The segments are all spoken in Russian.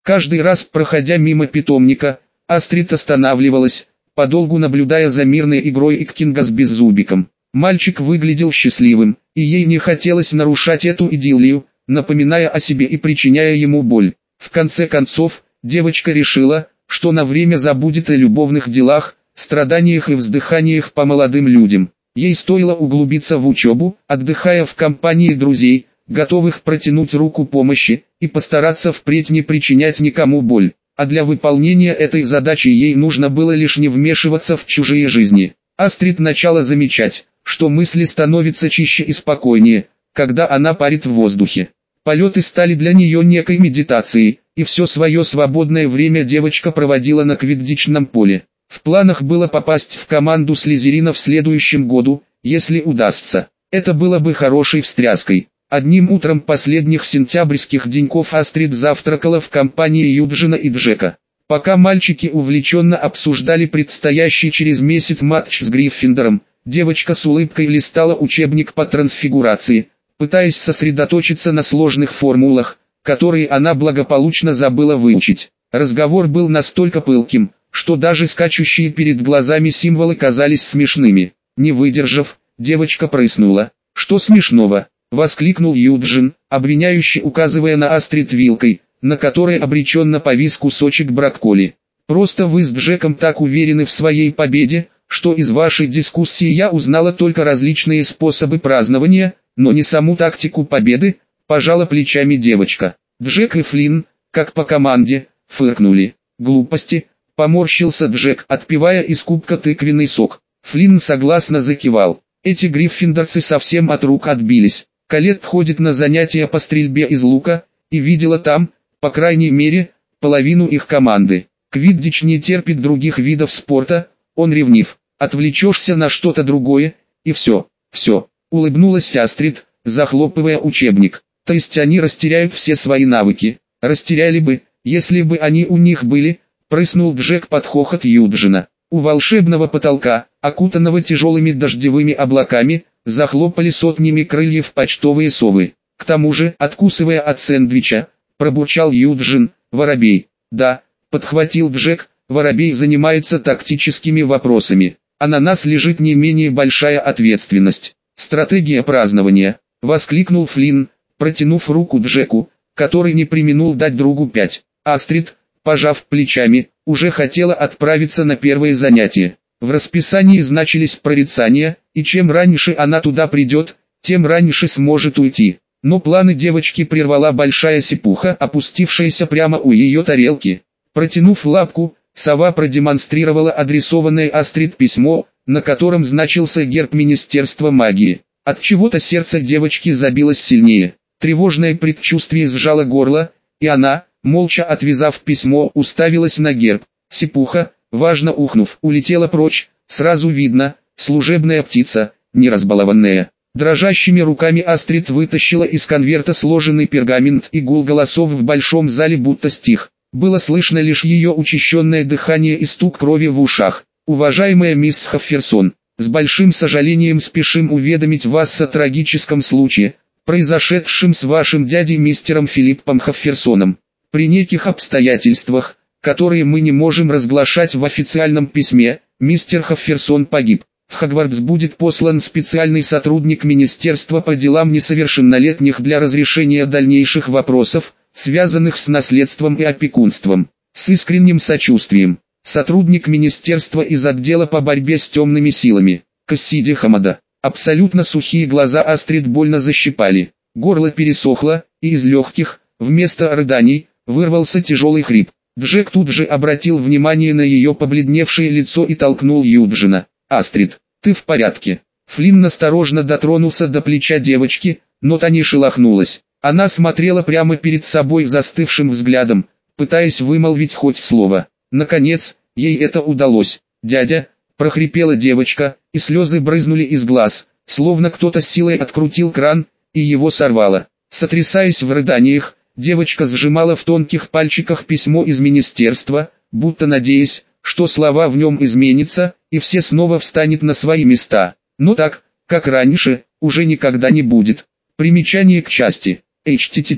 Каждый раз, проходя мимо питомника, Астрид останавливалась, подолгу наблюдая за мирной игрой Иккинга с Беззубиком. Мальчик выглядел счастливым, и ей не хотелось нарушать эту идиллию, напоминая о себе и причиняя ему боль. В конце концов, девочка решила, что на время забудет о любовных делах, страданиях и вздыханиях по молодым людям. Ей стоило углубиться в учебу, отдыхая в компании друзей, готовых протянуть руку помощи, и постараться впредь не причинять никому боль. А для выполнения этой задачи ей нужно было лишь не вмешиваться в чужие жизни. Астрид начала замечать, что мысли становятся чище и спокойнее, когда она парит в воздухе. Полеты стали для нее некой медитацией, и все свое свободное время девочка проводила на квиддичном поле. В планах было попасть в команду Слизерина в следующем году, если удастся. Это было бы хорошей встряской. Одним утром последних сентябрьских деньков Астрид завтракала в компании Юджина и Джека. Пока мальчики увлеченно обсуждали предстоящий через месяц матч с Гриффиндором, девочка с улыбкой листала учебник по трансфигурации, пытаясь сосредоточиться на сложных формулах, которые она благополучно забыла выучить. Разговор был настолько пылким, что даже скачущие перед глазами символы казались смешными. Не выдержав, девочка прыснула. «Что смешного?» — воскликнул Юджин, обвиняюще указывая на Астрид вилкой, на которой обреченно повис кусочек брокколи. «Просто вы с Джеком так уверены в своей победе, что из вашей дискуссии я узнала только различные способы празднования, но не саму тактику победы», — пожала плечами девочка. Джек и Флинн, как по команде, фыркнули. «Глупости», — поморщился Джек, отпивая из кубка тыквенный сок. Флинн согласно закивал. «Эти гриффиндорцы совсем от рук отбились. Колетт ходит на занятия по стрельбе из лука, и видела там, по крайней мере, половину их команды. Квиддич не терпит других видов спорта, он ревнив. Отвлечешься на что-то другое, и все». Улыбнулась Астрид, захлопывая учебник. «То есть они растеряют все свои навыки?» «Растеряли бы, если бы они у них были», — прыснул Джек под хохот Юджина. У волшебного потолка, окутанного тяжелыми дождевыми облаками, захлопали сотнями крыльев почтовые совы. К тому же, откусывая от сэндвича, пробурчал Юджин: «Воробей». «Да», — подхватил Джек, — «воробей занимается тактическими вопросами. А на нас лежит не менее большая ответственность. Стратегия празднования», — воскликнул Флинн, протянув руку Джеку, который не преминул дать другу 5. Астрид, пожав плечами, уже хотела отправиться на первое занятие. В расписании значились прорицания, и чем раньше она туда придет, тем раньше сможет уйти. Но планы девочки прервала большая сипуха, опустившаяся прямо у ее тарелки. Протянув лапку, сова продемонстрировала адресованное Астрид письмо, на котором значился герб Министерства магии. От чего-то сердце девочки забилось сильнее. Тревожное предчувствие сжало горло, и она, молча отвязав письмо, уставилась на герб. Сипуха, важно ухнув, улетела прочь. Сразу видно, служебная птица, не разбалованная. Дрожащими руками Астрид вытащила из конверта сложенный пергамент, и гул голосов в большом зале будто стих. Было слышно лишь ее учащенное дыхание и стук крови в ушах. «Уважаемая мисс Хафферсон, с большим сожалением спешим уведомить вас о трагическом случае, произошедшем с вашим дядей мистером Филиппом Хафферсоном. При неких обстоятельствах, которые мы не можем разглашать в официальном письме, мистер Хафферсон погиб. В Хогвартс будет послан специальный сотрудник Министерства по делам несовершеннолетних для разрешения дальнейших вопросов, связанных с наследством и опекунством. С искренним сочувствием. Сотрудник Министерства из отдела по борьбе с темными силами. Кассиди Хамада». Абсолютно сухие глаза Астрид больно защипали. Горло пересохло, и из легких, вместо рыданий, вырвался тяжелый хрип. Джек тут же обратил внимание на ее побледневшее лицо и толкнул Юджина. «Астрид, ты в порядке?» Флинн осторожно дотронулся до плеча девочки, но та не шелохнулась. Она смотрела прямо перед собой застывшим взглядом, пытаясь вымолвить хоть слово. Наконец, ей это удалось. «Дядя», — прохрипела девочка, и слезы брызнули из глаз, словно кто-то силой открутил кран, и его сорвало. Сотрясаясь в рыданиях, девочка сжимала в тонких пальчиках письмо из министерства, будто надеясь, что слова в нем изменятся, и все снова встанет на свои места. Но так, как раньше, уже никогда не будет. Примечание к части. http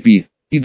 id.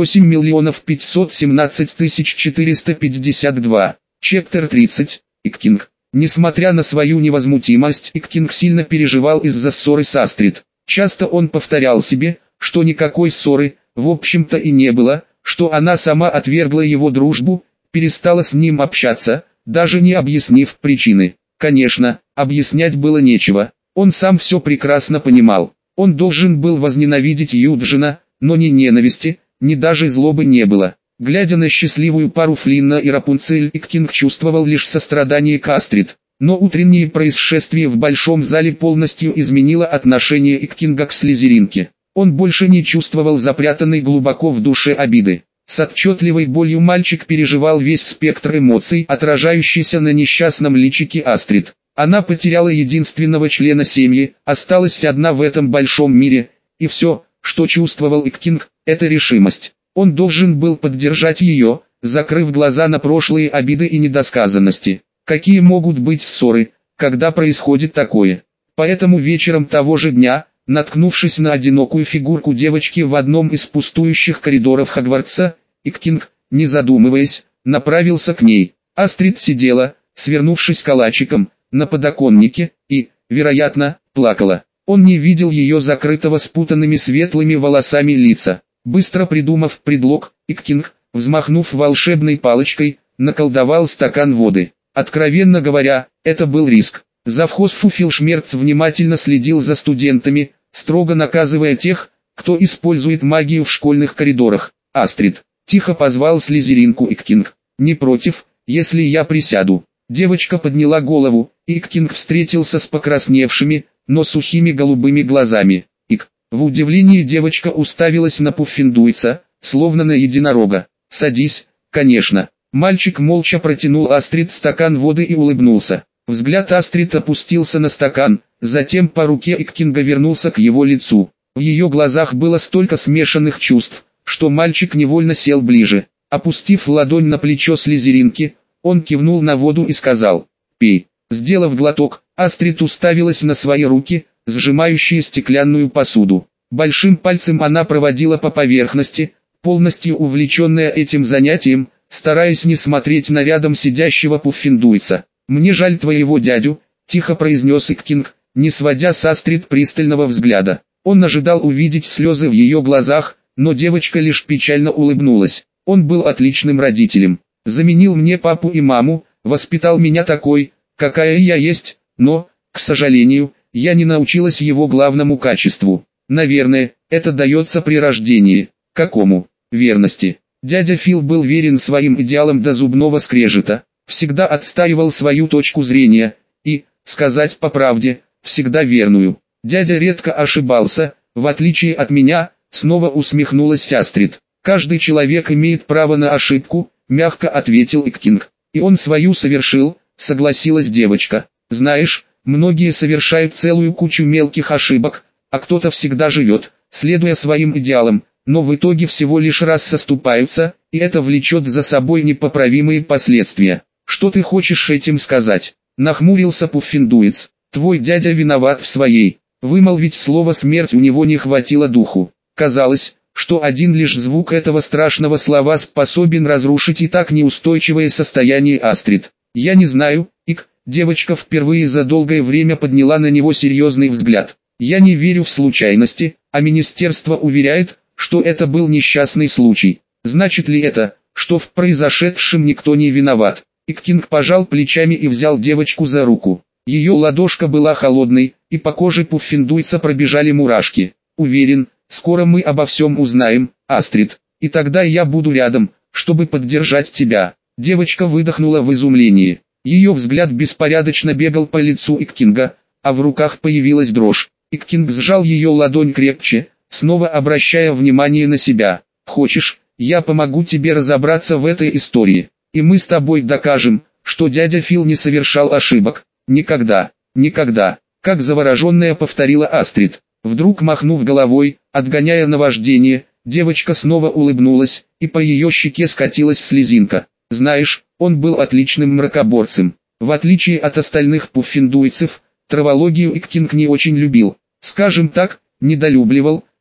I8517452. Чептер 30. Иккинг. Несмотря на свою невозмутимость, Иккинг сильно переживал из-за ссоры с Астрид. Часто он повторял себе, что никакой ссоры, в общем-то и не было, что она сама отвергла его дружбу, перестала с ним общаться, даже не объяснив причины. Конечно, объяснять было нечего, он сам все прекрасно понимал. Он должен был возненавидеть Юджина, но ни ненависти, ни даже злобы не было. Глядя на счастливую пару Флинна и Рапунцель, Иккинг чувствовал лишь сострадание к Астрид. Но утреннее происшествие в большом зале полностью изменило отношение Иккинга к Слизеринке. Он больше не чувствовал запрятанной глубоко в душе обиды. С отчетливой болью мальчик переживал весь спектр эмоций, отражающийся на несчастном личике Астрид. Она потеряла единственного члена семьи, осталась одна в этом большом мире, и все, что чувствовал Иккинг, это решимость. Он должен был поддержать ее, закрыв глаза на прошлые обиды и недосказанности. Какие могут быть ссоры, когда происходит такое? Поэтому вечером того же дня, наткнувшись на одинокую фигурку девочки в одном из пустующих коридоров Хогвартса, Иккинг, не задумываясь, направился к ней. Астрид сидела, свернувшись калачиком, на подоконнике, и, вероятно, плакала. Он не видел ее закрытого спутанными светлыми волосами лица. Быстро придумав предлог, Иккинг, взмахнув волшебной палочкой, наколдовал стакан воды. Откровенно говоря, это был риск. Завхоз Фуфелшмерц внимательно следил за студентами, строго наказывая тех, кто использует магию в школьных коридорах. «Астрид», — тихо позвал Слизеринку Иккинг, — «не против, если я присяду?» Девочка подняла голову, и Иккинг встретился с покрасневшими, но сухими голубыми глазами. В удивлении девочка уставилась на Пуффендуйца, словно на единорога. «Садись, конечно». Мальчик молча протянул Астрид стакан воды и улыбнулся. Взгляд Астрид опустился на стакан, затем по руке Иккинга вернулся к его лицу. В ее глазах было столько смешанных чувств, что мальчик невольно сел ближе. Опустив ладонь на плечо Слизеринки, он кивнул на воду и сказал: «Пей». Сделав глоток, Астрид уставилась на свои руки, сжимающие стеклянную посуду. Большим пальцем она проводила по поверхности, полностью увлеченная этим занятием, стараясь не смотреть на рядом сидящего Пуффендуйца. «Мне жаль твоего дядю», — тихо произнес Иккинг, не сводя с Астрид пристального взгляда. Он ожидал увидеть слезы в ее глазах, но девочка лишь печально улыбнулась. «Он был отличным родителем. Заменил мне папу и маму, воспитал меня такой, какая я есть, но, к сожалению, я не научилась его главному качеству. Наверное, это дается при рождении». «Какому?» «Верности». Дядя Фил был верен своим идеалам до зубного скрежета, всегда отстаивал свою точку зрения, и, сказать по правде, всегда верную. Дядя редко ошибался, в отличие от меня, снова усмехнулась Астрид. «Каждый человек имеет право на ошибку», — мягко ответил Иккинг. «И он свою совершил», — согласилась девочка. «Знаешь, многие совершают целую кучу мелких ошибок, а кто-то всегда живет, следуя своим идеалам, но в итоге всего лишь раз соступаются, и это влечет за собой непоправимые последствия». «Что ты хочешь этим сказать?» — нахмурился Пуффендуец. «Твой дядя виноват в своей». Вымолвить слово «смерть» у него не хватило духу. Казалось, что один лишь звук этого страшного слова способен разрушить и так неустойчивое состояние Астрид. «Я не знаю, Ик», девочка впервые за долгое время подняла на него серьезный взгляд. «Я не верю в случайности, а министерство уверяет, что это был несчастный случай. Значит ли это, что в произошедшем никто не виноват?» Иккинг пожал плечами и взял девочку за руку. Ее ладошка была холодной, и по коже Пуффендуйца пробежали мурашки. «Уверен, скоро мы обо всем узнаем, Астрид, и тогда я буду рядом, чтобы поддержать тебя». Девочка выдохнула в изумлении. Ее взгляд беспорядочно бегал по лицу Иккинга, а в руках появилась дрожь. Иккинг сжал ее ладонь крепче, снова обращая внимание на себя. «Хочешь, я помогу тебе разобраться в этой истории, и мы с тобой докажем, что дядя Фил не совершал ошибок. Никогда, никогда», как завороженная повторила Астрид. Вдруг махнув головой, отгоняя наваждение, девочка снова улыбнулась, и по ее щеке скатилась слезинка. «Знаешь, он был отличным мракоборцем. В отличие от остальных пуффендуйцев, травологию Иккинг не очень любил. Скажем так, недолюбливал,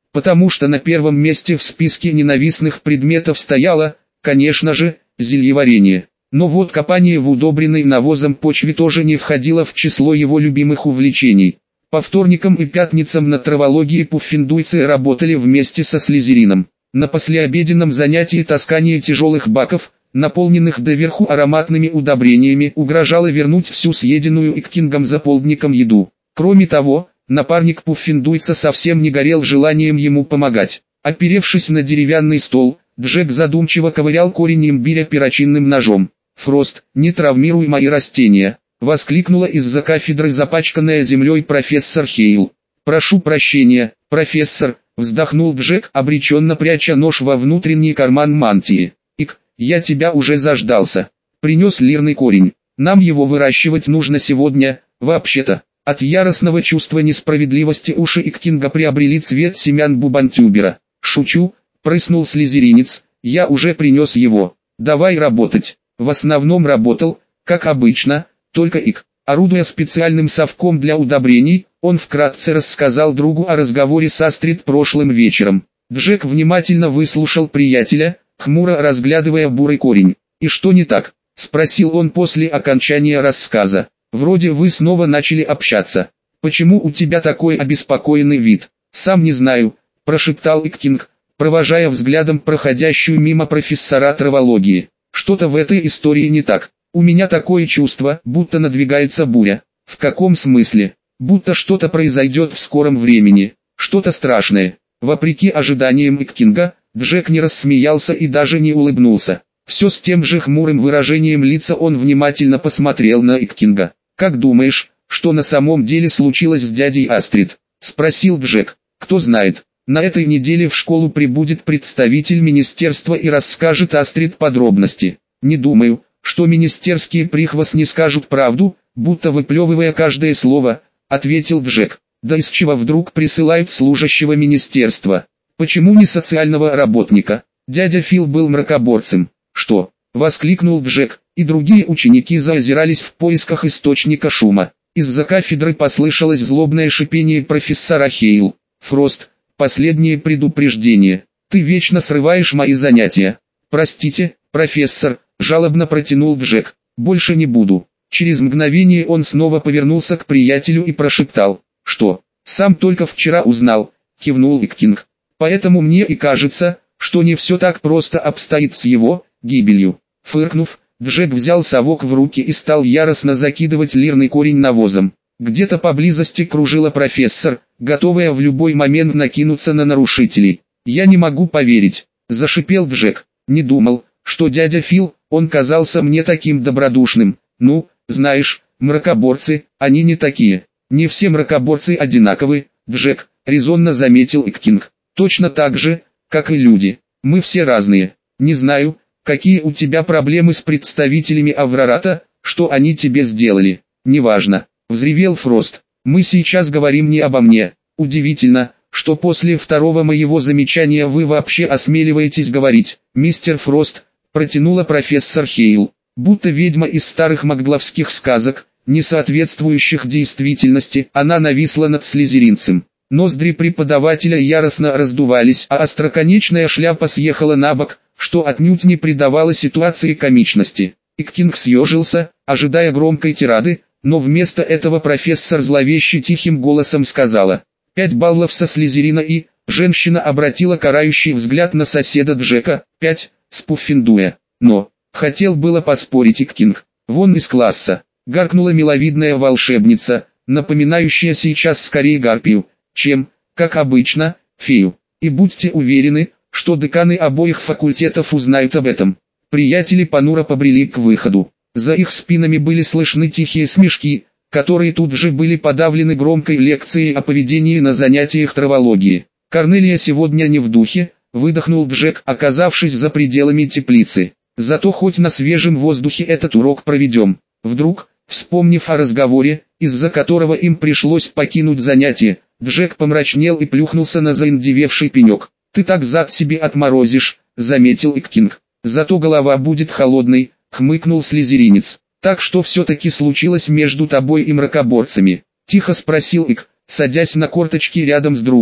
потому что на первом месте в списке ненавистных предметов стояло, конечно же, зельеварение. Но вот копание в удобренной навозом почве тоже не входило в число его любимых увлечений. По вторникам и пятницам на травологии пуффендуйцы работали вместе со Слизерином. На послеобеденном занятии таскание тяжелых баков, наполненных доверху ароматными удобрениями, угрожало вернуть всю съеденную Иккингом за полдником еду. Кроме того, напарник пуффендуйца совсем не горел желанием ему помогать. Оперевшись на деревянный стол, Джек задумчиво ковырял корень имбиря перочинным ножом. «Фрост, не травмируй мои растения!» — воскликнула из-за кафедры запачканная землей профессор Хейл. «Прошу прощения, профессор», — вздохнул Джек, обреченно пряча нож во внутренний карман мантии. «Ик, я тебя уже заждался. Принес лирный корень. Нам его выращивать нужно сегодня, вообще-то». От яростного чувства несправедливости уши Иккинга приобрели цвет семян бубантюбера. «Шучу», — прыснул слизеринец, — «я уже принес его. Давай работать». В основном работал, как обычно, только Ик. Орудуя специальным совком для удобрений, он вкратце рассказал другу о разговоре с Астрид прошлым вечером. Джек внимательно выслушал приятеля, хмуро разглядывая бурый корень. «И что не так?» — спросил он после окончания рассказа. «Вроде вы снова начали общаться. Почему у тебя такой обеспокоенный вид?» «Сам не знаю», — прошептал Иккинг, провожая взглядом проходящую мимо профессора травологии. «Что-то в этой истории не так. У меня такое чувство, будто надвигается буря». «В каком смысле?» «Будто что-то произойдет в скором времени. Что-то страшное». Вопреки ожиданиям Иккинга, Джек не рассмеялся и даже не улыбнулся. Все с тем же хмурым выражением лица он внимательно посмотрел на Иккинга. «Как думаешь, что на самом деле случилось с дядей Астрид?» — спросил Джек. «Кто знает. На этой неделе в школу прибудет представитель министерства и расскажет Астрид подробности. Не думаю, что министерские прихвостни скажут правду, будто выплевывая каждое слово», — ответил Джек. «Да из чего вдруг присылают служащего министерства? Почему не социального работника? Дядя Фил был мракоборцем». «Что?» — воскликнул Джек, и другие ученики заозирались в поисках источника шума. Из-за кафедры послышалось злобное шипение профессора Хейл. «Фрост, последнее предупреждение. Ты вечно срываешь мои занятия». «Простите, профессор», — жалобно протянул Джек. «Больше не буду». Через мгновение он снова повернулся к приятелю и прошептал. «Что? Сам только вчера узнал», — кивнул Иккинг. «Поэтому мне и кажется, что не все так просто обстоит с его гибелью». Фыркнув, Джек взял совок в руки и стал яростно закидывать лирный корень навозом. Где-то поблизости кружила профессор, готовая в любой момент накинуться на нарушителей. «Я не могу поверить», — зашипел Джек. «Не думал, что дядя Фил, он казался мне таким добродушным. Ну, знаешь, мракоборцы, они не такие». «Не все мракоборцы одинаковы, Джек», — резонно заметил Иккинг. «Точно так же, как и люди. Мы все разные. Не знаю, какие у тебя проблемы с представителями Аврората, что они тебе сделали. Неважно», — взревел Фрост. «Мы сейчас говорим не обо мне. Удивительно, что после второго моего замечания вы вообще осмеливаетесь говорить, мистер Фрост», — протянула профессор Хейл. Будто ведьма из старых магловских сказок, не соответствующих действительности, она нависла над слизеринцем. Ноздри преподавателя яростно раздувались, а остроконечная шляпа съехала на бок, что отнюдь не придавало ситуации комичности. Иккинг съежился, ожидая громкой тирады, но вместо этого профессор зловеще тихим голосом сказала: «5 баллов со слизерина и...» Женщина обратила карающий взгляд на соседа Джека. 5, с Пуффендуя. «Но...» хотел было поспорить Иккинг. «Вон из класса!» гаркнула миловидная волшебница, напоминающая сейчас скорее гарпию, чем, как обычно, фею. «И будьте уверены, что деканы обоих факультетов узнают об этом». Приятели понуро побрели к выходу. За их спинами были слышны тихие смешки, которые тут же были подавлены громкой лекцией о поведении на занятиях травологии. «Корнелия сегодня не в духе», выдохнул Джек, оказавшись за пределами теплицы. «Зато хоть на свежем воздухе этот урок проведем». Вдруг, вспомнив о разговоре, из-за которого им пришлось покинуть занятие, Джек помрачнел и плюхнулся на заиндевевший пенек. «Ты так зад себе отморозишь», — заметил Иккинг. «Зато голова будет холодной», — хмыкнул слизеринец. «Так что все-таки случилось между тобой и мракоборцами?» — тихо спросил Ик, садясь на корточки рядом с другом.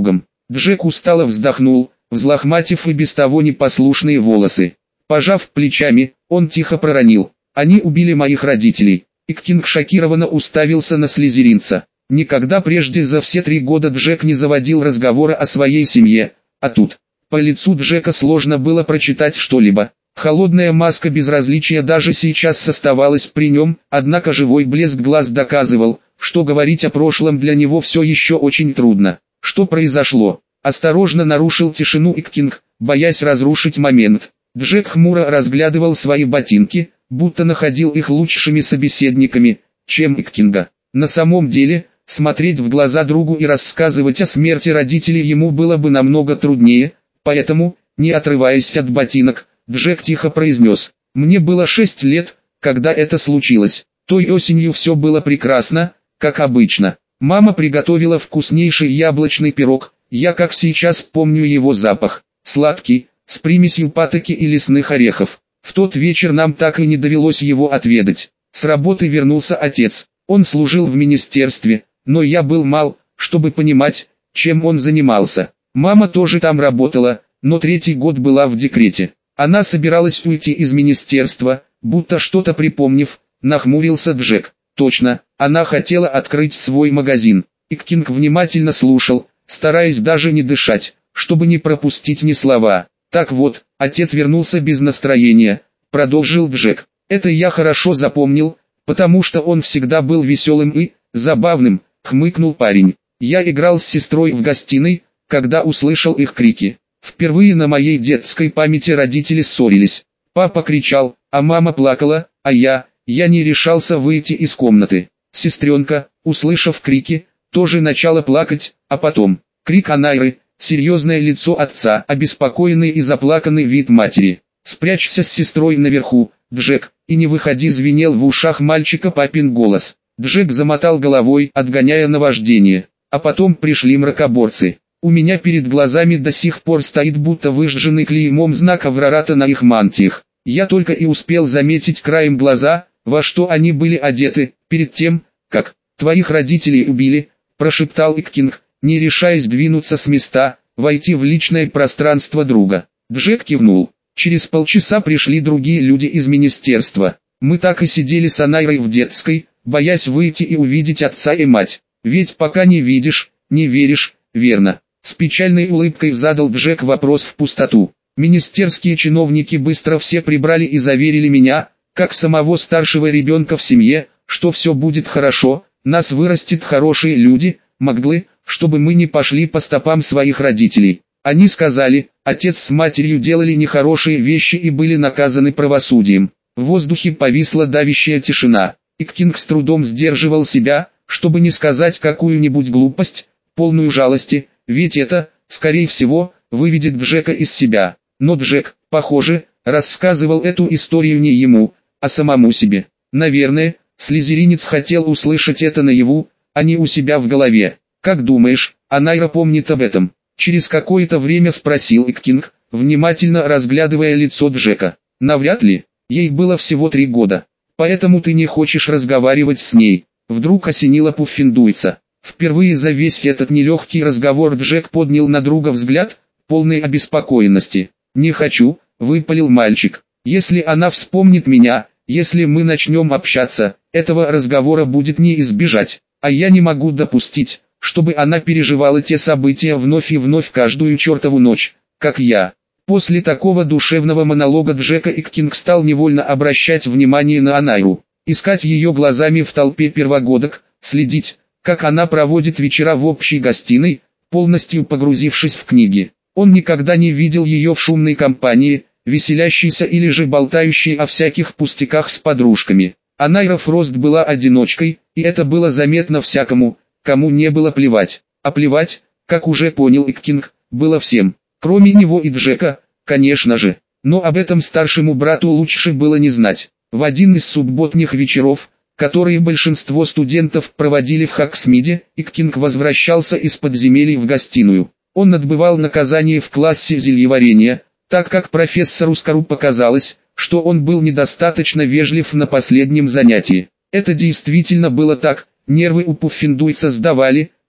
Джек устало вздохнул, взлохматив и без того непослушные волосы. Пожав плечами, он тихо проронил: «Они убили моих родителей». Иккинг шокированно уставился на слизеринца. Никогда прежде за все 3 года Джек не заводил разговора о своей семье, а тут... По лицу Джека сложно было прочитать что-либо. Холодная маска безразличия даже сейчас оставалась при нем, однако живой блеск глаз доказывал, что говорить о прошлом для него все еще очень трудно. Что произошло? Осторожно нарушил тишину Иккинг, боясь разрушить момент. Джек хмуро разглядывал свои ботинки, будто находил их лучшими собеседниками, чем Иккинга. На самом деле, смотреть в глаза другу и рассказывать о смерти родителей ему было бы намного труднее, поэтому, не отрываясь от ботинок, Джек тихо произнес: «Мне было 6 лет, когда это случилось. Той осенью все было прекрасно, как обычно. Мама приготовила вкуснейший яблочный пирог, я как сейчас помню его запах, сладкий, с примесью патоки и лесных орехов. В тот вечер нам так и не довелось его отведать. С работы вернулся отец, он служил в министерстве, но я был мал, чтобы понимать, чем он занимался. Мама тоже там работала, но 3-й год была в декрете. Она собиралась уйти из министерства, будто что-то припомнив, нахмурился Джек. Точно, она хотела открыть свой магазин. Иккинг внимательно слушал, стараясь даже не дышать, чтобы не пропустить ни слова. Так вот, отец вернулся без настроения, продолжил Джек. Это я хорошо запомнил, потому что он всегда был веселым и забавным, хмыкнул парень. Я играл с сестрой в гостиной, когда услышал их крики. Впервые на моей детской памяти родители ссорились. Папа кричал, а мама плакала, а я не решался выйти из комнаты. Сестренка, услышав крики, тоже начала плакать, а потом крик Анайры, серьезное лицо отца, обеспокоенный и заплаканный вид матери. «Спрячься с сестрой наверху, Джек, и не выходи», звенел в ушах мальчика папин голос. Джек замотал головой, отгоняя наваждение. А потом пришли мракоборцы. У меня перед глазами до сих пор стоит будто выжженный клеймом знак Аврората на их мантиях. Я только и успел заметить краем глаза, во что они были одеты, перед тем, как «твоих родителей убили», прошептал Иккинг, не решаясь двинуться с места, войти в личное пространство друга. Джек кивнул. Через полчаса пришли другие люди из министерства. Мы так и сидели с Анайрой в детской, боясь выйти и увидеть отца и мать. Ведь пока не видишь, не веришь, верно? С печальной улыбкой задал Джек вопрос в пустоту. Министерские чиновники быстро все прибрали и заверили меня, как самого старшего ребенка в семье, что все будет хорошо, нас вырастет хорошие люди, Магдлы, чтобы мы не пошли по стопам своих родителей. Они сказали, отец с матерью делали нехорошие вещи и были наказаны правосудием. В воздухе повисла давящая тишина. Иккинг с трудом сдерживал себя, чтобы не сказать какую-нибудь глупость, полную жалости, ведь это, скорее всего, выведет Джека из себя. Но Джек, похоже, рассказывал эту историю не ему, а самому себе. Наверное, слизеринец хотел услышать это наяву, а не у себя в голове. «Как думаешь, Анайра помнит об этом?» Через какое-то время спросил Иккинг, внимательно разглядывая лицо Джека. «Навряд ли, ей было всего 3 года. Поэтому ты не хочешь разговаривать с ней». Вдруг осенило Пуффендуйца. Впервые за весь этот нелегкий разговор Джек поднял на друга взгляд, полный обеспокоенности. «Не хочу», — выпалил мальчик. «Если она вспомнит меня, если мы начнем общаться, этого разговора будет не избежать, а я не могу допустить, чтобы она переживала те события вновь и вновь каждую чертову ночь, как я». После такого душевного монолога Джека Иккинг стал невольно обращать внимание на Анайру, искать ее глазами в толпе первогодок, следить, как она проводит вечера в общей гостиной, полностью погрузившись в книги. Он никогда не видел ее в шумной компании, веселящейся или же болтающей о всяких пустяках с подружками. Анайра Фрост была одиночкой, и это было заметно всякому, кому не было плевать. А плевать, как уже понял Иккинг, было всем, кроме него и Джека, конечно же. Но об этом старшему брату лучше было не знать. В один из субботних вечеров, которые большинство студентов проводили в Хоксмиде, Иккинг возвращался из подземелий в гостиную. Он отбывал наказание в классе зельеварения, так как профессору Скару показалось, что он был недостаточно вежлив на последнем занятии. Это действительно было так, нервы у Пуффендуйца сдавали,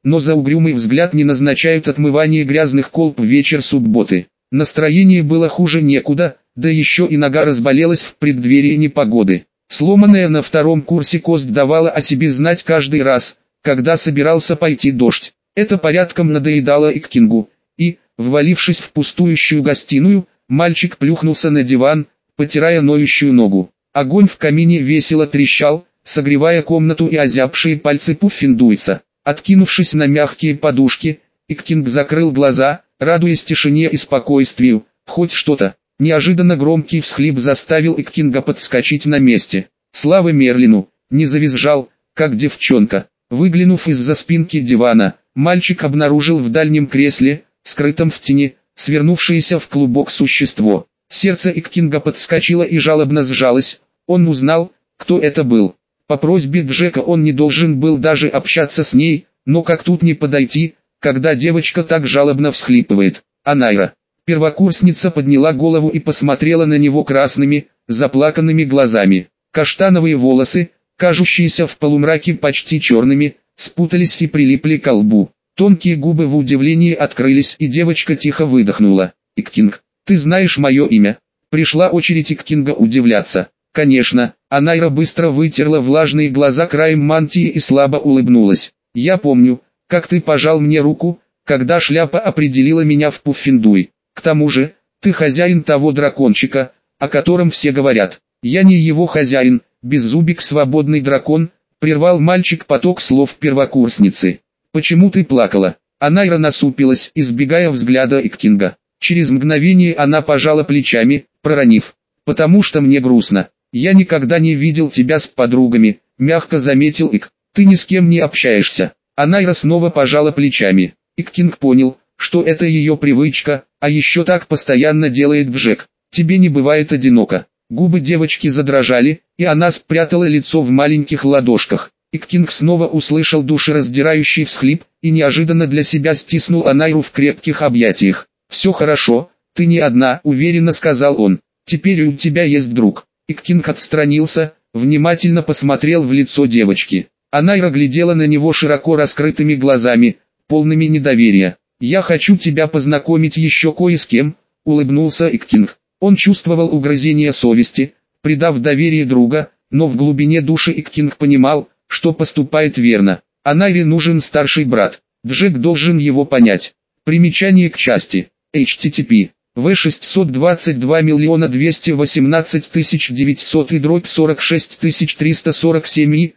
но за угрюмый взгляд не назначают отмывание грязных колб в вечер субботы. Настроение было хуже некуда, да еще и нога разболелась в преддверии непогоды. Сломанная на втором курсе кость давала о себе знать каждый раз, когда собирался пойти дождь. Это порядком надоедало Иккингу, и, ввалившись в пустующую гостиную, мальчик плюхнулся на диван, потирая ноющую ногу. Огонь в камине весело трещал, согревая комнату и озябшие пальцы пуффиндуйца. Откинувшись на мягкие подушки, Иккинг закрыл глаза, радуясь тишине и спокойствию, хоть что-то. Неожиданно громкий всхлип заставил Иккинга подскочить на месте. Слава Мерлину, не завизжал, как девчонка. Выглянув из-за спинки дивана, мальчик обнаружил в дальнем кресле, скрытом в тени, свернувшееся в клубок существо. Сердце Иккинга подскочило и жалобно сжалось. Он узнал, кто это был. По просьбе Джека он не должен был даже общаться с ней, но как тут не подойти, когда девочка так жалобно всхлипывает. Анайра. Первокурсница подняла голову и посмотрела на него красными, заплаканными глазами. Каштановые волосы, кажущиеся в полумраке почти черными, спутались и прилипли к лбу. Тонкие губы в удивлении открылись, и девочка тихо выдохнула. «Иккинг, ты знаешь мое имя?» Пришла очередь Иккинга удивляться. «Конечно». Анайра быстро вытерла влажные глаза краем мантии и слабо улыбнулась. «Я помню, как ты пожал мне руку, когда шляпа определила меня в Пуффендуй. К тому же, ты хозяин того дракончика, о котором все говорят. Я не его хозяин, беззубик свободный дракон», прервал мальчик поток слов первокурсницы. «Почему ты плакала?» Анайра насупилась, избегая взгляда Иккинга. Через мгновение она пожала плечами, проронив: «Потому что мне грустно. Я никогда не видел тебя с подругами», мягко заметил Ик. «Ты ни с кем не общаешься». Анайра снова пожала плечами. Иккинг понял, что это ее привычка, а еще так постоянно делает Джек. «Тебе не бывает одиноко». Губы девочки задрожали, и она спрятала лицо в маленьких ладошках. Иккинг снова услышал душераздирающий всхлип, и неожиданно для себя стиснул Анайру в крепких объятиях. «Все хорошо, ты не одна», — уверенно сказал он. «Теперь у тебя есть друг». Иккинг отстранился, внимательно посмотрел в лицо девочки. Анайра глядела на него широко раскрытыми глазами, полными недоверия. «Я хочу тебя познакомить еще кое с кем», — улыбнулся Иккинг. Он чувствовал угрызение совести, предав доверие друга, но в глубине души Иккинг понимал, что поступает верно. Анайре нужен старший брат. Джек должен его понять. Примечание к части. http v622 218 900 и дробь 46347 и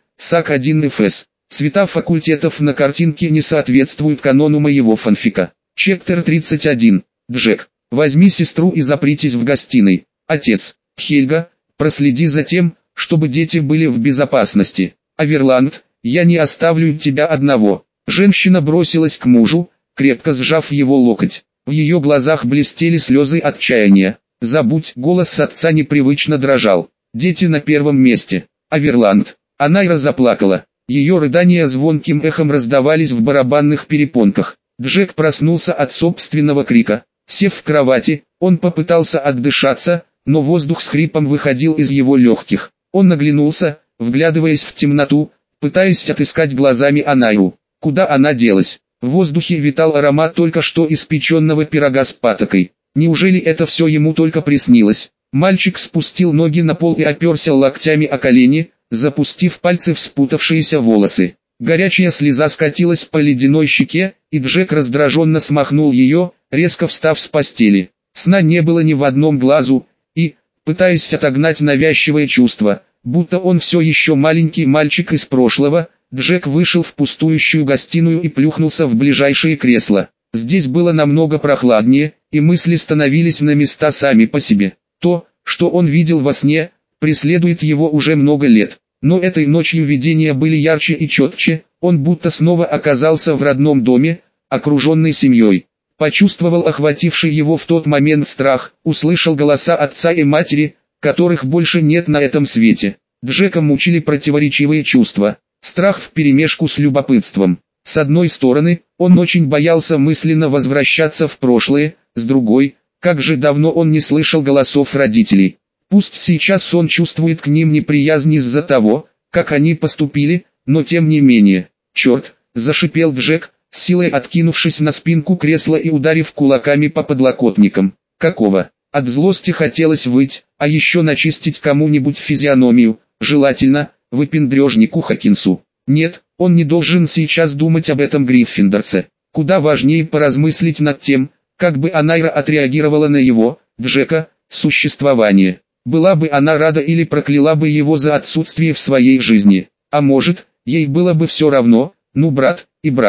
САК-1 Цвета факультетов на картинке не соответствуют канону моего фанфика. Чептер 31. Джек. Возьми сестру и запритесь в гостиной. Отец. Хельга, проследи за тем, чтобы дети были в безопасности. Аверланд, я не оставлю тебя одного. Женщина бросилась к мужу, крепко сжав его локоть. В ее глазах блестели слезы отчаяния. «Забудь», голос отца непривычно дрожал. «Дети на первом месте. Аверланд». Анайра заплакала. Ее рыдания звонким эхом раздавались в барабанных перепонках. Джек проснулся от собственного крика. Сев в кровати, он попытался отдышаться, но воздух с хрипом выходил из его легких. Он наглянулся, вглядываясь в темноту, пытаясь отыскать глазами Анайру. Куда она делась? В воздухе витал аромат только что испеченного пирога с патокой. Неужели это все ему только приснилось? Мальчик спустил ноги на пол и оперся локтями о колени, запустив пальцы в спутавшиеся волосы. Горячая слеза скатилась по ледяной щеке, и Джек раздраженно смахнул ее, резко встав с постели. Сна не было ни в одном глазу, и, пытаясь отогнать навязчивое чувство, будто он все еще маленький мальчик из прошлого, Джек вышел в пустующую гостиную и плюхнулся в ближайшее кресло. Здесь было намного прохладнее, и мысли становились на места сами по себе. То, что он видел во сне, преследует его уже много лет. Но этой ночью видения были ярче и четче, он будто снова оказался в родном доме, окруженный семьей. Почувствовал охвативший его в тот момент страх, услышал голоса отца и матери, которых больше нет на этом свете. Джека мучили противоречивые чувства, страх вперемешку с любопытством. С одной стороны, он очень боялся мысленно возвращаться в прошлое, с другой, как же давно он не слышал голосов родителей. Пусть сейчас он чувствует к ним неприязнь из-за того, как они поступили, но тем не менее. «Черт!» – зашипел Джек, с силой откинувшись на спинку кресла и ударив кулаками по подлокотникам. Какого? От злости хотелось выть, а еще начистить кому-нибудь физиономию, желательно, выпендрежнику Хокинсу. Нет, он не должен сейчас думать об этом гриффиндорце. Куда важнее поразмыслить над тем, как бы Анайра отреагировала на его, Джека, существование. Была бы она рада или прокляла бы его за отсутствие в своей жизни. А может, ей было бы все равно, ну брат.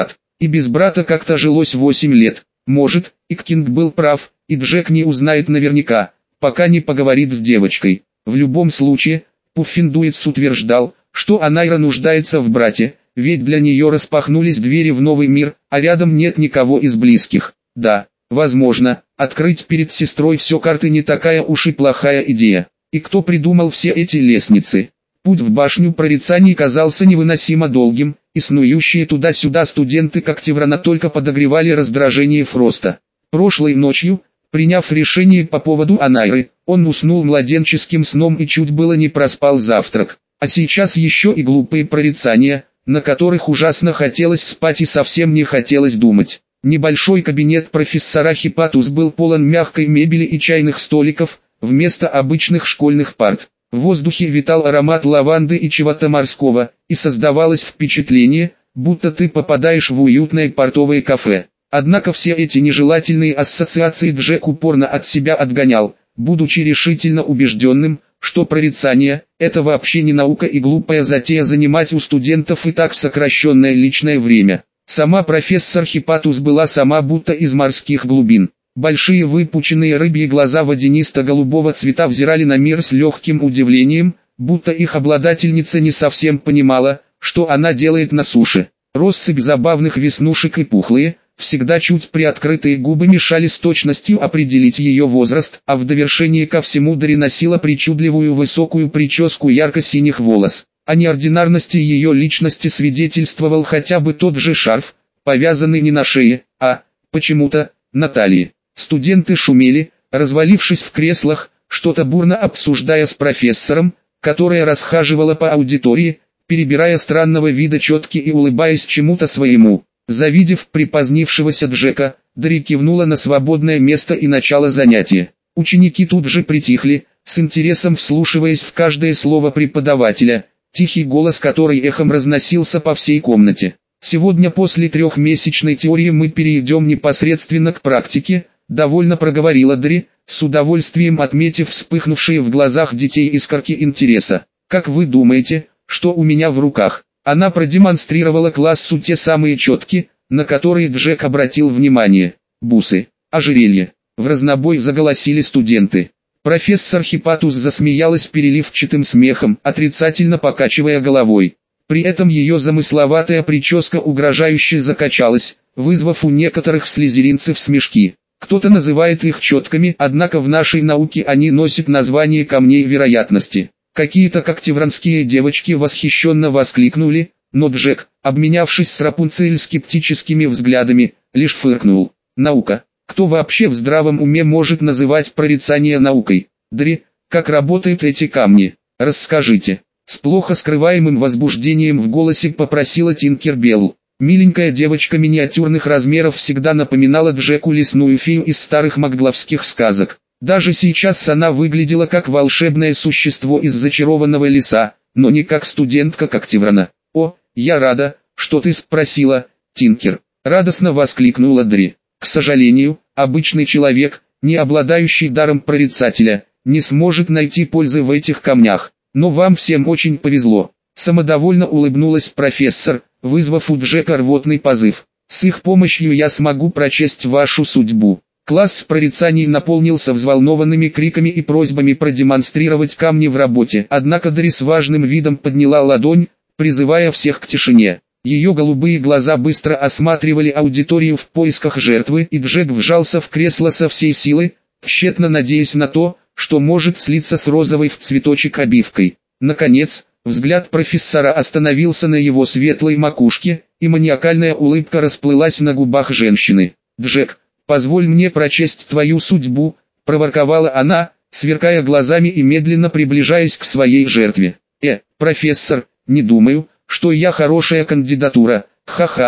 И без брата как-то жилось 8 лет. Может, и Кинг был прав, и Джек не узнает наверняка, пока не поговорит с девочкой. В любом случае, Пуффиндуйц утверждал, что Анайра нуждается в брате, ведь для нее распахнулись двери в новый мир, а рядом нет никого из близких. Да, возможно, открыть перед сестрой все карты не такая уж и плохая идея. И кто придумал все эти лестницы? Путь в башню прорицаний казался невыносимо долгим, и снующие туда-сюда студенты Когтеврана только подогревали раздражение Фроста. Прошлой ночью, приняв решение по поводу Анайры, он уснул младенческим сном и чуть было не проспал завтрак. А сейчас еще и глупые прорицания, на которых ужасно хотелось спать и совсем не хотелось думать. Небольшой кабинет профессора Хипатус был полон мягкой мебели и чайных столиков, вместо обычных школьных парт. В воздухе витал аромат лаванды и чего-то морского, и создавалось впечатление, будто ты попадаешь в уютное портовое кафе. Однако все эти нежелательные ассоциации Джек упорно от себя отгонял, будучи решительно убежденным, что прорицание – это вообще не наука и глупая затея занимать у студентов и так сокращенное личное время. Сама профессор Хипатус была сама будто из морских глубин. Большие выпученные рыбьи глаза водянисто-голубого цвета взирали на мир с легким удивлением, будто их обладательница не совсем понимала, что она делает на суше. Россыпь забавных веснушек и пухлые, всегда чуть приоткрытые губы мешали с точностью определить ее возраст, а в довершение ко всему Дари носила причудливую высокую прическу ярко-синих волос. О неординарности ее личности свидетельствовал хотя бы тот же шарф, повязанный не на шее, а, почему-то, на талии. Студенты шумели, развалившись в креслах, что-то бурно обсуждая с профессором, которая расхаживала по аудитории, перебирая странного вида четки и улыбаясь чему-то своему. Завидев припозднившегося Джека, Дари кивнула на свободное место и начало занятия. Ученики тут же притихли, с интересом вслушиваясь в каждое слово преподавателя, тихий голос которой эхом разносился по всей комнате. «Сегодня после трехмесячной теории мы перейдем непосредственно к практике», довольно проговорила Дари, с удовольствием отметив вспыхнувшие в глазах детей искорки интереса. «Как вы думаете, что у меня в руках?» Она продемонстрировала классу те самые четки, на которые Джек обратил внимание. «Бусы, ожерелье». В разнобой заголосили студенты. Профессор Хипатус засмеялась переливчатым смехом, отрицательно покачивая головой. При этом ее замысловатая прическа угрожающе закачалась, вызвав у некоторых слизеринцев смешки. Кто-то называет их четками, однако в нашей науке они носят название камней вероятности. Какие-то когтевранские девочки восхищенно воскликнули, но Джек, обменявшись с Рапунцель скептическими взглядами, лишь фыркнул. Наука. Кто вообще в здравом уме может называть прорицание наукой? Дри, как работают эти камни? Расскажите. С плохо скрываемым возбуждением в голосе попросила Тинкербелл. Миленькая девочка миниатюрных размеров всегда напоминала Джеку лесную фею из старых магловских сказок. Даже сейчас она выглядела как волшебное существо из зачарованного леса, но не как студентка Когтеврана. «О, я рада, что ты спросила, Тинкер!» — радостно воскликнула Дри. «К сожалению, обычный человек, не обладающий даром прорицателя, не сможет найти пользы в этих камнях. Но вам всем очень повезло». Самодовольно улыбнулась профессор, вызвав у Джека рвотный позыв. «С их помощью я смогу прочесть вашу судьбу». Класс прорицаний наполнился взволнованными криками и просьбами продемонстрировать камни в работе. Однако Дари с важным видом подняла ладонь, призывая всех к тишине. Ее голубые глаза быстро осматривали аудиторию в поисках жертвы, и Джек вжался в кресло со всей силы, тщетно надеясь на то, что может слиться с розовой в цветочек обивкой. Наконец, взгляд профессора остановился на его светлой макушке, и маниакальная улыбка расплылась на губах женщины. «Джек, позволь мне прочесть твою судьбу», — проворковала она, сверкая глазами и медленно приближаясь к своей жертве. «Профессор, не думаю, что я хорошая кандидатура, ха-ха»,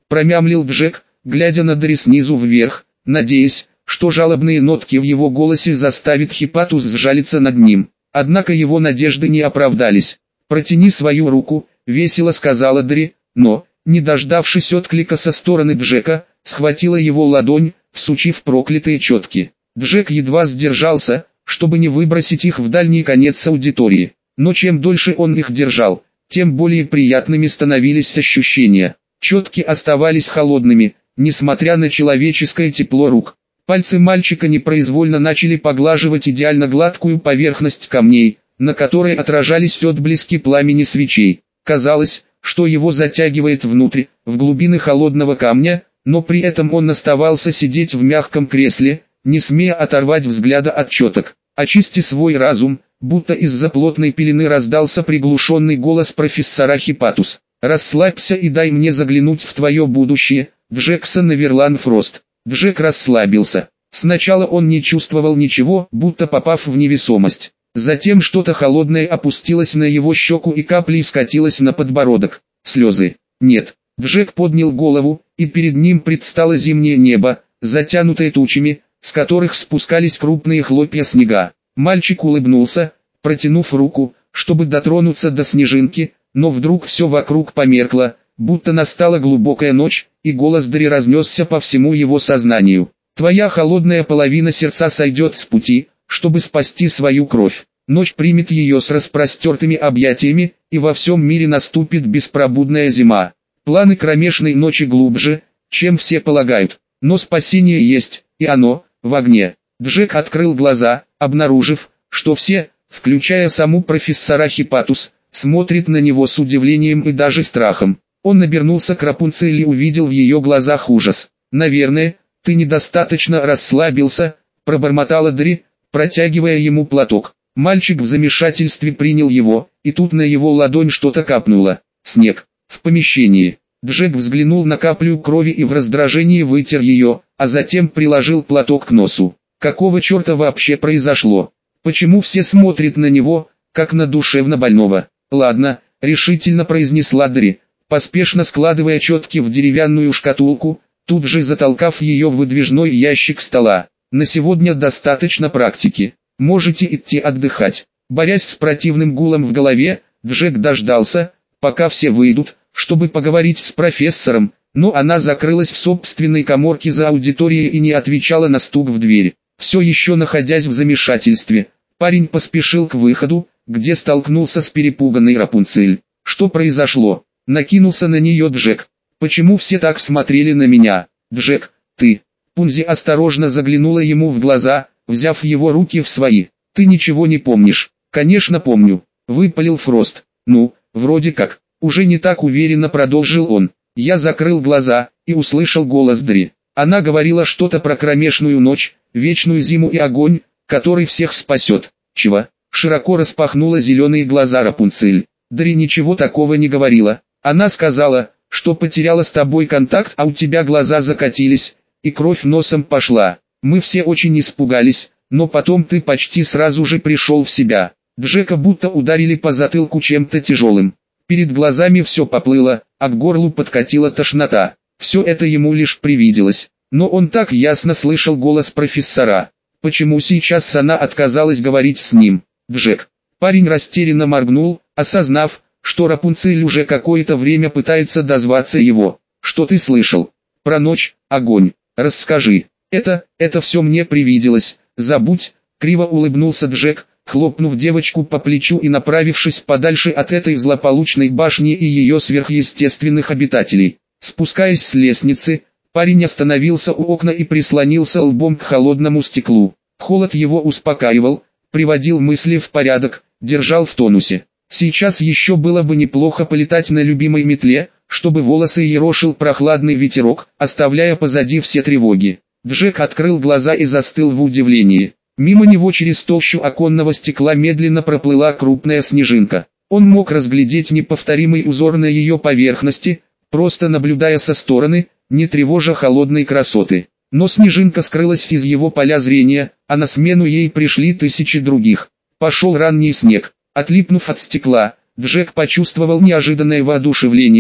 промямлил Джек, глядя на Дри снизу вверх, надеясь, что жалобные нотки в его голосе заставят Хипатус сжалиться над ним. Однако его надежды не оправдались. «Протяни свою руку», — весело сказала Дри, но, не дождавшись отклика со стороны Джека, схватила его ладонь, всучив проклятые четки. Джек едва сдержался, чтобы не выбросить их в дальний конец аудитории. Но чем дольше он их держал, тем более приятными становились ощущения. Четки оставались холодными, несмотря на человеческое тепло рук. Пальцы мальчика непроизвольно начали поглаживать идеально гладкую поверхность камней, на которой отражались отблески пламени свечей. Казалось, что его затягивает внутрь, в глубины холодного камня, но при этом он оставался сидеть в мягком кресле, не смея оторвать взгляда от четок. «Очисти свой разум», будто из-за плотной пелены раздался приглушенный голос профессора Хипатус. «Расслабься и дай мне заглянуть в твое будущее, Джексон Эверлан Фрост». Джек расслабился. Сначала он не чувствовал ничего, будто попав в невесомость. Затем что-то холодное опустилось на его щеку и каплей скатилось на подбородок. Слезы. Нет. Джек поднял голову, и перед ним предстало зимнее небо, затянутое тучами, с которых спускались крупные хлопья снега. Мальчик улыбнулся, протянув руку, чтобы дотронуться до снежинки, но вдруг все вокруг померкло, будто настала глубокая ночь, и голос Дри разнесся по всему его сознанию. «Твоя холодная половина сердца сойдет с пути, чтобы спасти свою кровь. Ночь примет ее с распростертыми объятиями, и во всем мире наступит беспробудная зима. Планы кромешной ночи глубже, чем все полагают, но спасение есть, и оно в огне». Джек открыл глаза, обнаружив, что все, включая саму профессора Хипатус, смотрят на него с удивлением и даже страхом. Он обернулся к Рапунцель и увидел в ее глазах ужас. «Наверное, ты недостаточно расслабился», — пробормотала Дри, протягивая ему платок. Мальчик в замешательстве принял его, и тут на его ладонь что-то капнуло. Снег. В помещении. Джек взглянул на каплю крови и в раздражении вытер ее, а затем приложил платок к носу. Какого черта вообще произошло? Почему все смотрят на него, как на душевно больного? «Ладно», — решительно произнесла Дри, поспешно складывая четки в деревянную шкатулку, тут же затолкав ее в выдвижной ящик стола. «На сегодня достаточно практики. Можете идти отдыхать». Борясь с противным гулом в голове, Джек дождался, пока все выйдут, чтобы поговорить с профессором, но она закрылась в собственной каморке за аудиторией и не отвечала на стук в дверь. Все еще находясь в замешательстве, парень поспешил к выходу, где столкнулся с перепуганной Рапунцель. «Что произошло?» — накинулся на нее Джек. «Почему все так смотрели на меня?» «Джек, ты...» Пунзи осторожно заглянула ему в глаза, взяв его руки в свои. «Ты ничего не помнишь?» «Конечно помню», — выпалил Фрост. «Ну, вроде как». Уже не так уверенно продолжил он. Я закрыл глаза и услышал голос Дри. Она говорила что-то про кромешную ночь, вечную зиму и огонь, который всех спасет. Чего? Широко распахнула зеленые глаза Рапунцель. Дри ничего такого не говорила. Она сказала, что потеряла с тобой контакт, а у тебя глаза закатились, и кровь носом пошла. Мы все очень испугались, но потом ты почти сразу же пришел в себя. Джека будто ударили по затылку чем-то тяжелым. Перед глазами все поплыло, а к горлу подкатила тошнота. Все это ему лишь привиделось, но он так ясно слышал голос профессора. Почему сейчас она отказалась говорить с ним? Джек. Парень растерянно моргнул, осознав, что Рапунцель уже какое-то время пытается дозваться его. Что ты слышал? Про ночь, огонь. Расскажи. Это все мне привиделось. Забудь. Криво улыбнулся Джек, хлопнув девочку по плечу и направившись подальше от этой злополучной башни и ее сверхъестественных обитателей. Спускаясь с лестницы, парень остановился у окна и прислонился лбом к холодному стеклу. Холод его успокаивал, приводил мысли в порядок, держал в тонусе. Сейчас еще было бы неплохо полетать на любимой метле, чтобы волосы ерошил прохладный ветерок, оставляя позади все тревоги. Джек открыл глаза и застыл в удивлении. Мимо него через толщу оконного стекла медленно проплыла крупная снежинка. Он мог разглядеть неповторимый узор на ее поверхности, просто наблюдая со стороны, не тревожа холодной красоты. Но снежинка скрылась из его поля зрения, а на смену ей пришли тысячи других. Пошел ранний снег. Отлипнув от стекла, Джек почувствовал неожиданное воодушевление,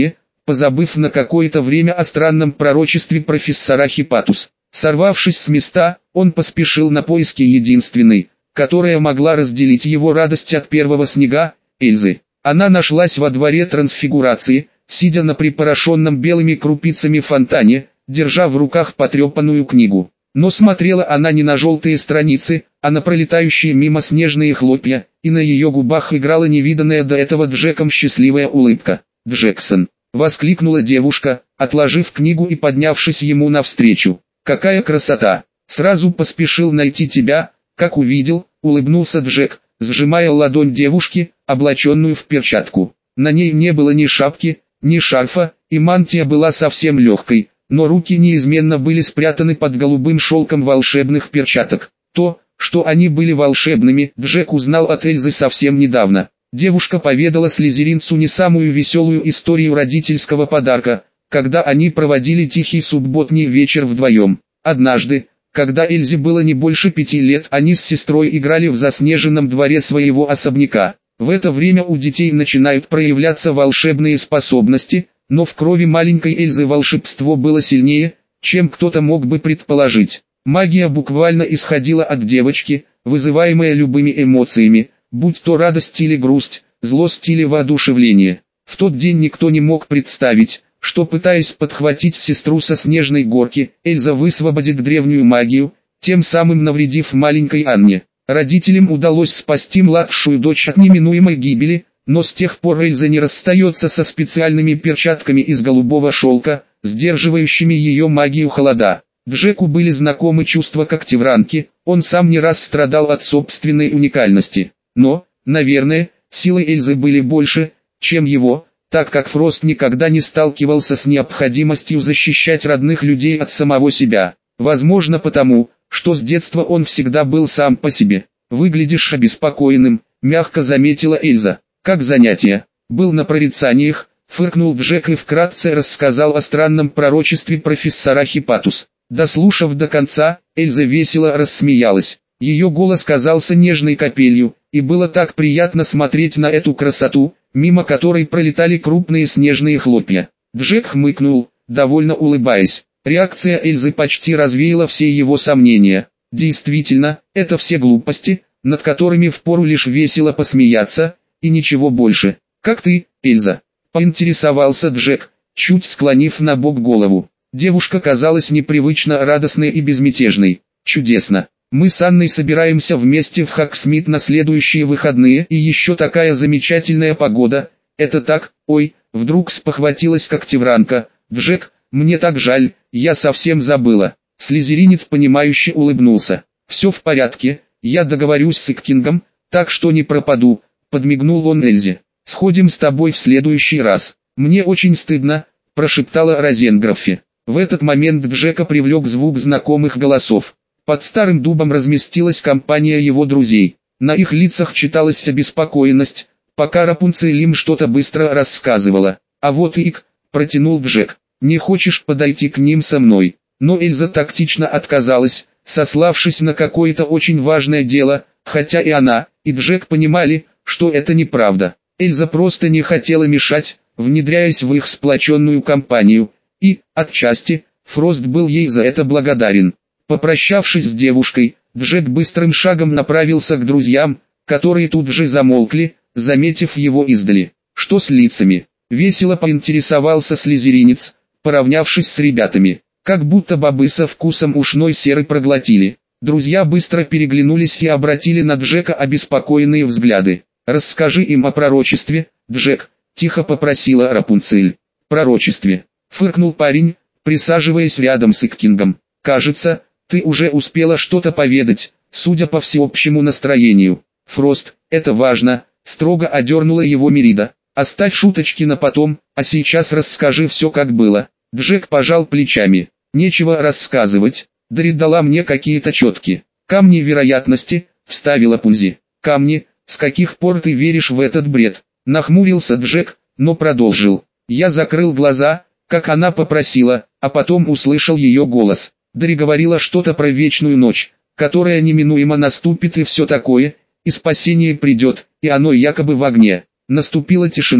позабыв на какое-то время о странном пророчестве профессора Хипатус. Сорвавшись с места, он поспешил на поиски единственной, которая могла разделить его радость от первого снега, Эльзы. Она нашлась во дворе трансфигурации, сидя на припорошенном белыми крупицами фонтане, держа в руках потрепанную книгу. Но смотрела она не на желтые страницы, а на пролетающие мимо снежные хлопья, и на ее губах играла невиданная до этого Джеком счастливая улыбка. «Джексон!» — воскликнула девушка, отложив книгу и поднявшись ему навстречу. «Какая красота! Сразу поспешил найти тебя, как увидел», — улыбнулся Джек, сжимая ладонь девушки, облаченную в перчатку. На ней не было ни шапки, ни шарфа, и мантия была совсем легкой, но руки неизменно были спрятаны под голубым шелком волшебных перчаток. То, что они были волшебными, Джек узнал от Эльзы совсем недавно. Девушка поведала слизеринцу не самую веселую историю родительского подарка, когда они проводили тихий субботний вечер вдвоем. Однажды, когда Эльзе было не больше 5 лет, они с сестрой играли в заснеженном дворе своего особняка. В это время у детей начинают проявляться волшебные способности, но в крови маленькой Эльзы волшебство было сильнее, чем кто-то мог бы предположить. Магия буквально исходила от девочки, вызываемая любыми эмоциями, будь то радость или грусть, злость или воодушевление. В тот день никто не мог представить, что, пытаясь подхватить сестру со снежной горки, Эльза высвободит древнюю магию, тем самым навредив маленькой Анне. Родителям удалось спасти младшую дочь от неминуемой гибели, но с тех пор Эльза не расстается со специальными перчатками из голубого шелка, сдерживающими ее магию холода. Джеку были знакомы чувства когтевранки, он сам не раз страдал от собственной уникальности. Но, наверное, силы Эльзы были больше, чем его, так как Фрост никогда не сталкивался с необходимостью защищать родных людей от самого себя. Возможно потому, что с детства он всегда был сам по себе. «Выглядишь обеспокоенным», — мягко заметила Эльза. «Как занятие?» «Был на прорицаниях», — фыркнул Джек и вкратце рассказал о странном пророчестве профессора Хипатус. Дослушав до конца, Эльза весело рассмеялась. Ее голос казался нежной капелью, и было так приятно смотреть на эту красоту, мимо которой пролетали крупные снежные хлопья. Джек хмыкнул, довольно улыбаясь. Реакция Эльзы почти развеяла все его сомнения. Действительно, это все глупости, над которыми впору лишь весело посмеяться, и ничего больше. «Как ты, Эльза?» — поинтересовался Джек, чуть склонив на бок голову. Девушка казалась непривычно радостной и безмятежной. «Чудесно. Мы с Анной собираемся вместе в Хаксмит на следующие выходные, и еще такая замечательная погода. Это так, ой», — вдруг спохватилась когтевранка. «Джек, мне так жаль, я совсем забыла». Слизеринец понимающе улыбнулся. «Все в порядке, я договорюсь с Иккингом, так что не пропаду», — подмигнул он Эльзе. «Сходим с тобой в следующий раз». «Мне очень стыдно», — прошептала Розенграффи. В этот момент Джека привлек звук знакомых голосов. Под старым дубом разместилась компания его друзей. На их лицах читалась обеспокоенность, пока Рапунцель им что-то быстро рассказывала. «А вот и Ик», — протянул Джек. «Не хочешь подойти к ним со мной?» Но Эльза тактично отказалась, сославшись на какое-то очень важное дело, хотя и она, и Джек понимали, что это неправда. Эльза просто не хотела мешать, внедряясь в их сплоченную компанию, и, отчасти, Фрост был ей за это благодарен. Попрощавшись с девушкой, Джек быстрым шагом направился к друзьям, которые тут же замолкли, заметив его издали. «Что с лицами?» — весело поинтересовался слизеринец, поравнявшись с ребятами. Как будто бобы со вкусом ушной серы проглотили. Друзья быстро переглянулись и обратили на Джека обеспокоенные взгляды. «Расскажи им о пророчестве, Джек», — тихо попросила Рапунцель. «Пророчестве», — фыркнул парень, присаживаясь рядом с Иккингом. «Кажется, ты уже успела что-то поведать, судя по всеобщему настроению». «Фрост, это важно», — строго одернула его Мерида. «Оставь шуточки на потом, а сейчас расскажи все как было». Джек пожал плечами. «Нечего рассказывать, Дари дала мне какие-то четки. Камни вероятности», — вставила Пунзи. «Камни, с каких пор ты веришь в этот бред?» Нахмурился Джек, но продолжил. Я закрыл глаза, как она попросила, а потом услышал ее голос. Дари говорила что-то про вечную ночь, которая неминуемо наступит и все такое, и спасение придет, и оно якобы в огне. Наступила тишина,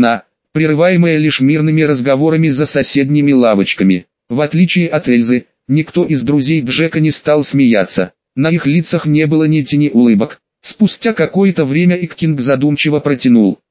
прерываемое лишь мирными разговорами за соседними лавочками. В отличие от Эльзы, никто из друзей Джека не стал смеяться. На их лицах не было ни тени улыбок. Спустя какое-то время Иккинг задумчиво протянул: